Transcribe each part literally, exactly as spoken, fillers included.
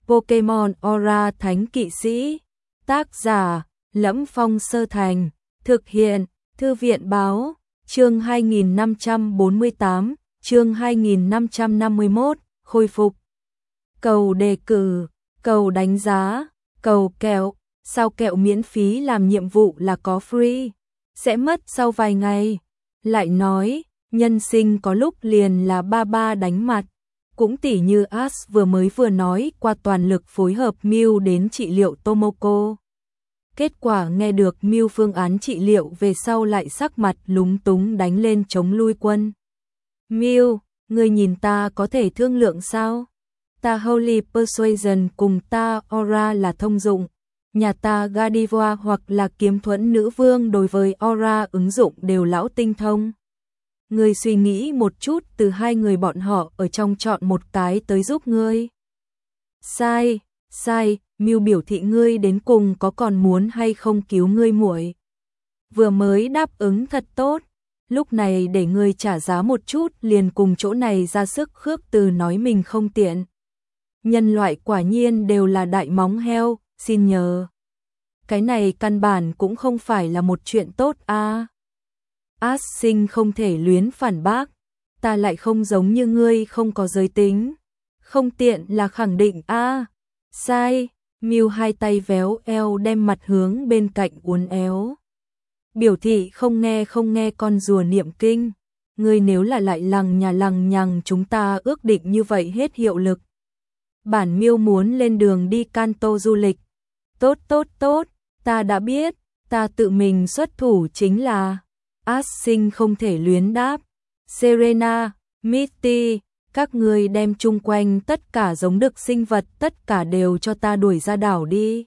Pokemon Aura Thánh Kỵ Sĩ. Tác giả: Lẫm Phong Sơ Thành. Thực hiện: Thư viện báo. Chương hai nghìn năm trăm bốn mươi tám, chương hai nghìn năm trăm năm mươi mốt, khôi phục. Cầu đề cử, cầu đánh giá, cầu kẹo. Sao kẹo miễn phí làm nhiệm vụ là có free, sẽ mất sau vài ngày. Lại nói, nhân sinh có lúc liền là ba ba đánh mặt. Cũng tỉ như Ash vừa mới vừa nói qua toàn lực phối hợp Mew đến trị liệu Tomoko. Kết quả nghe được Mew phương án trị liệu về sau lại sắc mặt lúng túng đánh lên chống lui quân. Mew, ngươi nhìn ta có thể thương lượng sao? Ta Holy Persuasion cùng ta Aura là thông dụng. Nhà ta Gardevoir hoặc là Kiếm Thuẫn Nữ Vương đối với Aura ứng dụng đều lão tinh thông. Ngươi suy nghĩ một chút, từ hai người bọn họ ở trong chọn một cái tới giúp ngươi. Sai, sai, Mew biểu thị ngươi đến cùng có còn muốn hay không cứu ngươi muội. Vừa mới đáp ứng thật tốt, lúc này để ngươi trả giá một chút liền cùng chỗ này ra sức khước từ nói mình không tiện. Nhân loại quả nhiên đều là đại móng heo, xin nhờ. Cái này căn bản cũng không phải là một chuyện tốt a. À. Ash Sinh không thể luyến phản bác, ta lại không giống như ngươi không có giới tính. Không tiện là khẳng định a. À. Sai, Mew hai tay véo eo đem mặt hướng bên cạnh uốn éo. Biểu thị không nghe không nghe con rùa niệm kinh. Ngươi nếu là lại lằng nhà lằng nhằng chúng ta ước định như vậy hết hiệu lực. Bản Mew muốn lên đường đi Kanto du lịch. Tốt tốt tốt, ta đã biết, ta tự mình xuất thủ chính là. Ash Sinh không thể luyến đáp. Serena, Misty, các ngươi đem chung quanh tất cả giống đực sinh vật tất cả đều cho ta đuổi ra đảo đi.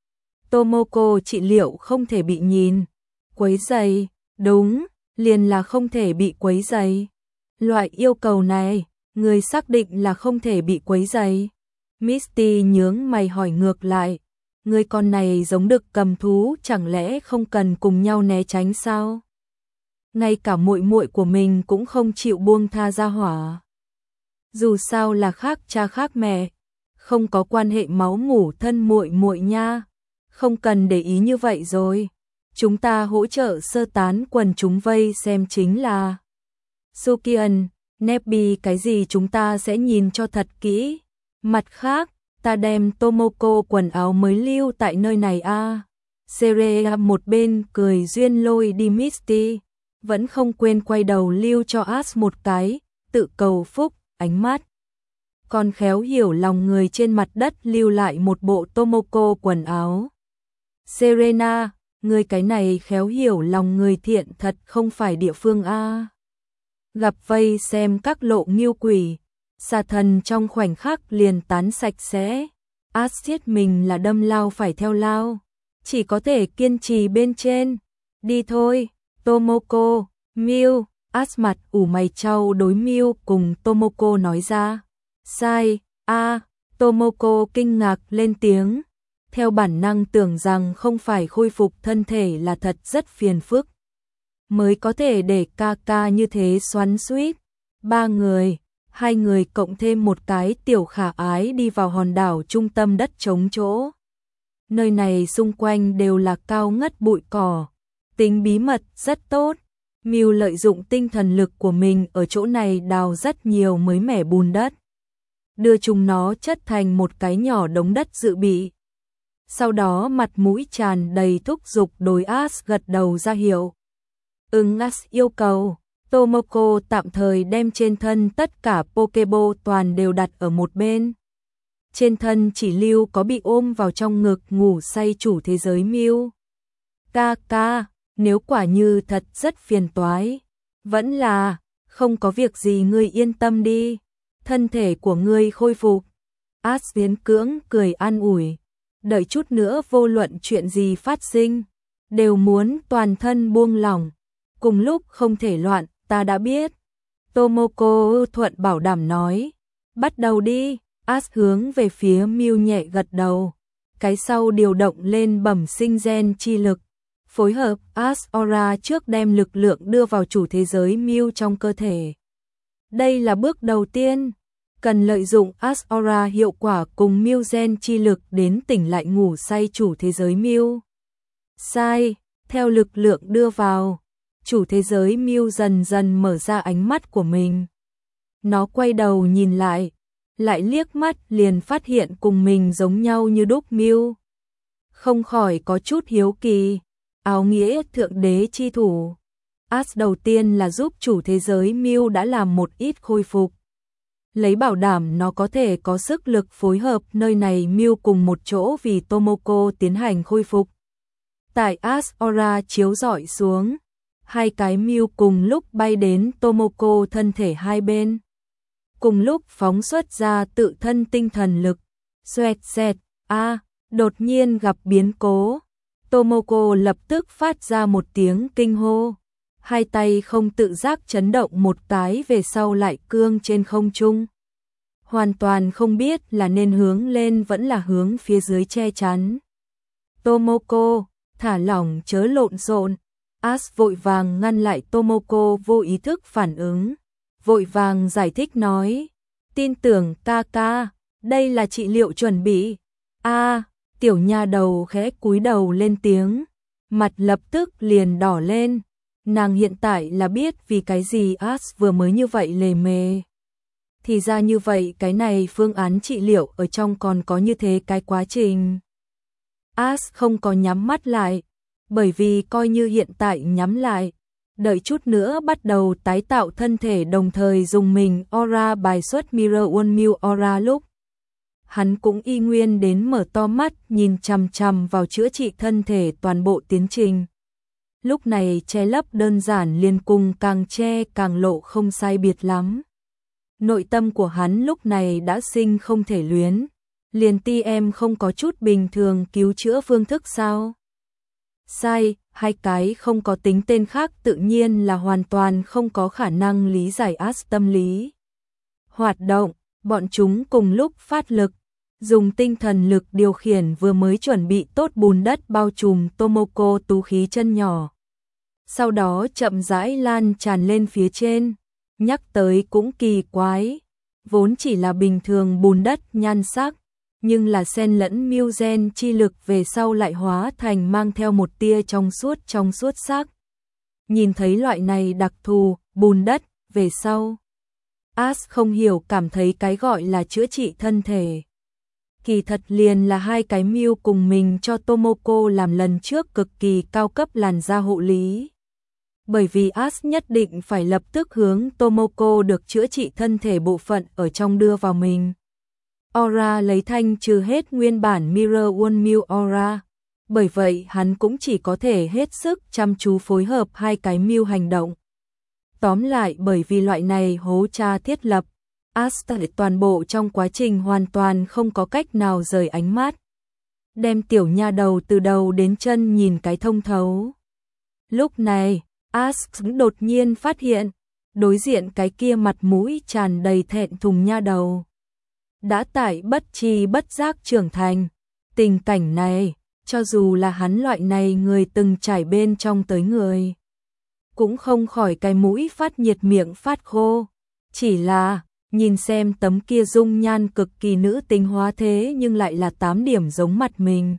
Tomoko trị liệu không thể bị nhìn. Quấy rầy, đúng, liền là không thể bị quấy rầy. Loại yêu cầu này, người xác định là không thể bị quấy rầy. Misty nhướng mày hỏi ngược lại, người con này giống đực cầm thú chẳng lẽ không cần cùng nhau né tránh sao? Ngay cả muội muội của mình cũng không chịu buông tha ra hỏa. Dù sao là khác cha khác mẹ, không có quan hệ máu mủ thân muội muội nha, không cần để ý như vậy rồi. Chúng ta hỗ trợ sơ tán quần chúng vây xem chính là. Sukian, Nebby cái gì chúng ta sẽ nhìn cho thật kỹ. Mặt khác, ta đem Tomoko quần áo mới lưu tại nơi này a. À. Serea một bên cười duyên lôi đi Misty, vẫn không quên quay đầu lưu cho Ash một cái, tự cầu phúc, ánh mắt. Còn khéo hiểu lòng người trên mặt đất lưu lại một bộ Tomoko quần áo. Serena, người cái này khéo hiểu lòng người thiện thật không phải địa phương a. À. Gặp vây xem các lộ nghiêu quỷ, xà thần trong khoảnh khắc liền tán sạch sẽ. Ash siết mình là đâm lao phải theo lao, chỉ có thể kiên trì bên trên. Đi thôi, Tomoko, Mew. Ash mặt ủ mày trao đối Mew cùng Tomoko nói ra. Sai, a. À, Tomoko kinh ngạc lên tiếng, theo bản năng tưởng rằng không phải khôi phục thân thể là thật rất phiền phức, mới có thể để ca ca như thế xoắn xuýt. Ba người, hai người cộng thêm một cái tiểu khả ái đi vào hòn đảo trung tâm đất trống chỗ. Nơi này xung quanh đều là cao ngất bụi cỏ, tính bí mật rất tốt. Mew lợi dụng tinh thần lực của mình ở chỗ này đào rất nhiều mới mẻ bùn đất, đưa chúng nó chất thành một cái nhỏ đống đất dự bị. Sau đó mặt mũi tràn đầy thúc giục đối Ash gật đầu ra hiệu. Ứng Ash yêu cầu, Tomoko tạm thời đem trên thân tất cả Pokeball toàn đều đặt ở một bên. Trên thân chỉ lưu có bị ôm vào trong ngực ngủ say chủ thế giới Mew. Ca ca, nếu quả như thật rất phiền toái, vẫn là, không có việc gì ngươi yên tâm đi, thân thể của ngươi khôi phục. Ash miễn cưỡng cười an ủi, đợi chút nữa vô luận chuyện gì phát sinh, đều muốn toàn thân buông lỏng, cùng lúc không thể loạn, ta đã biết. Tomoko thuận bảo đảm nói, bắt đầu đi. Ash hướng về phía Mew nhẹ gật đầu, cái sau điều động lên bẩm sinh gen chi lực. Phối hợp Ash Aura trước đem lực lượng đưa vào chủ thế giới Mew trong cơ thể. Đây là bước đầu tiên. cần lợi dụng As Aura hiệu quả cùng Mưu Gen chi lực đến tỉnh lại ngủ say chủ thế giới Mưu. Sai, theo lực lượng đưa vào, chủ thế giới Mưu dần dần mở ra ánh mắt của mình. Nó quay đầu nhìn lại, lại liếc mắt liền phát hiện cùng mình giống nhau như đúc Mưu. Không khỏi có chút hiếu kỳ, áo nghĩa thượng đế chi thủ. As đầu tiên là giúp chủ thế giới Mưu đã làm một ít khôi phục. Lấy bảo đảm nó có thể có sức lực phối hợp nơi này Mưu cùng một chỗ vì Tomoko tiến hành khôi phục. Tại As Aura chiếu rọi xuống, hai cái Mưu cùng lúc bay đến Tomoko thân thể hai bên. Cùng lúc phóng xuất ra tự thân tinh thần lực. Xoẹt xẹt, a, đột nhiên gặp biến cố. Tomoko lập tức phát ra một tiếng kinh hô. Hai tay không tự giác chấn động một cái về sau lại cương trên không trung. Hoàn toàn không biết là nên hướng lên vẫn là hướng phía dưới che chắn. Tomoko, thả lỏng chớ lộn xộn. As vội vàng ngăn lại Tomoko vô ý thức phản ứng. Vội vàng giải thích nói. Tin tưởng ca ca, đây là trị liệu chuẩn bị. A, tiểu nha đầu khẽ cúi đầu lên tiếng. Mặt lập tức liền đỏ lên. Nàng hiện tại là biết vì cái gì As vừa mới như vậy lề mề. Thì ra như vậy cái này phương án trị liệu ở trong còn có như thế cái quá trình. As không có nhắm mắt lại, bởi vì coi như hiện tại nhắm lại, đợi chút nữa bắt đầu tái tạo thân thể đồng thời dùng mình Aura bài xuất Mirror One Mew Aura lúc. Hắn cũng y nguyên đến mở to mắt nhìn chằm chằm vào chữa trị thân thể toàn bộ tiến trình. Lúc này che lấp đơn giản liền cùng càng che càng lộ không sai biệt lắm. Nội tâm của hắn lúc này đã sinh không thể luyến. Liền ti em không có chút bình thường cứu chữa phương thức sao? Sai, hai cái không có tính tên khác tự nhiên là hoàn toàn không có khả năng lý giải As tâm lý. Hoạt động, bọn chúng cùng lúc phát lực, dùng tinh thần lực điều khiển vừa mới chuẩn bị tốt bùn đất bao trùm Tomoko tú khí chân nhỏ. Sau đó chậm rãi lan tràn lên phía trên, nhắc tới cũng kỳ quái, vốn chỉ là bình thường bùn đất nhan sắc, nhưng là xen lẫn Mưu Gen chi lực về sau lại hóa thành mang theo một tia trong suốt trong suốt sắc. Nhìn thấy loại này đặc thù, bùn đất, về sau. As không hiểu cảm thấy cái gọi là chữa trị thân thể. Kỳ thật liền là hai cái Mưu cùng mình cho Tomoko làm lần trước cực kỳ cao cấp làn da hộ lý. Bởi vì As nhất định phải lập tức hướng Tomoko được chữa trị thân thể bộ phận ở trong đưa vào mình. Aura lấy thanh trừ hết nguyên bản Mirror One Mew Aura. Bởi vậy hắn cũng chỉ có thể hết sức chăm chú phối hợp hai cái Mưu hành động. Tóm lại bởi vì loại này hố tra thiết lập, As toàn bộ trong quá trình hoàn toàn không có cách nào rời ánh mắt. Đem tiểu nha đầu từ đầu đến chân nhìn cái thông thấu. Lúc này, As đột nhiên phát hiện, đối diện cái kia mặt mũi tràn đầy thẹn thùng nha đầu. Đã tại bất tri bất giác trưởng thành. Tình cảnh này, cho dù là hắn loại này người từng trải bên trong tới người, cũng không khỏi cái mũi phát nhiệt miệng phát khô. Chỉ là, nhìn xem tấm kia dung nhan cực kỳ nữ tính hóa thế nhưng lại là tám điểm giống mặt mình.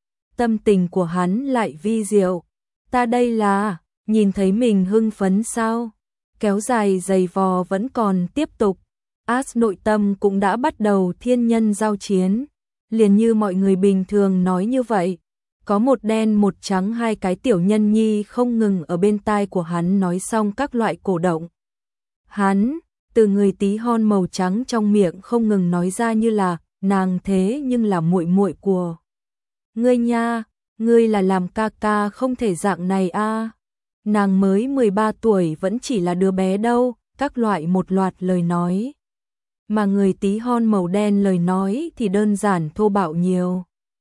Tâm tình của hắn lại vi diệu. Ta đây là, nhìn thấy mình hưng phấn sao? Kéo dài giày vò vẫn còn tiếp tục. As nội tâm cũng đã bắt đầu thiên nhân giao chiến. Liền như mọi người bình thường nói như vậy. Có một đen một trắng hai cái tiểu nhân nhi không ngừng ở bên tai của hắn nói xong các loại cổ động. Hắn, từ người tí hon màu trắng trong miệng không ngừng nói ra như là, nàng thế nhưng là muội muội của ngươi nha, ngươi là làm ca ca không thể dạng này a. Nàng mới mười ba tuổi vẫn chỉ là đứa bé đâu, các loại một loạt lời nói. Mà người tí hon màu đen lời nói thì đơn giản thô bạo nhiều.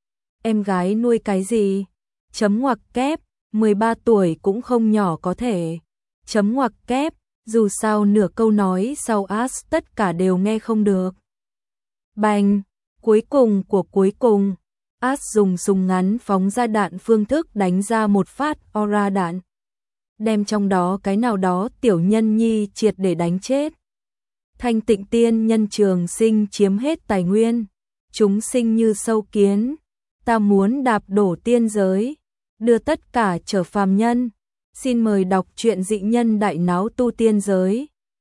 Em gái nuôi cái gì? Chấm ngoặc kép, mười ba tuổi cũng không nhỏ có thể. Chấm ngoặc kép, dù sao nửa câu nói sau As tất cả đều nghe không được. Bành, cuối cùng của cuối cùng, As dùng súng ngắn phóng ra đạn phương thức đánh ra một phát aura đạn. Đem trong đó cái nào đó tiểu nhân nhi triệt để đánh chết. Thanh Tịnh tiên nhân trường sinh chiếm hết tài nguyên, chúng sinh như sâu kiến, ta muốn đạp đổ tiên giới, đưa tất cả trở phàm nhân. Xin mời đọc truyện Dị Nhân Đại Náo Tu Tiên Giới.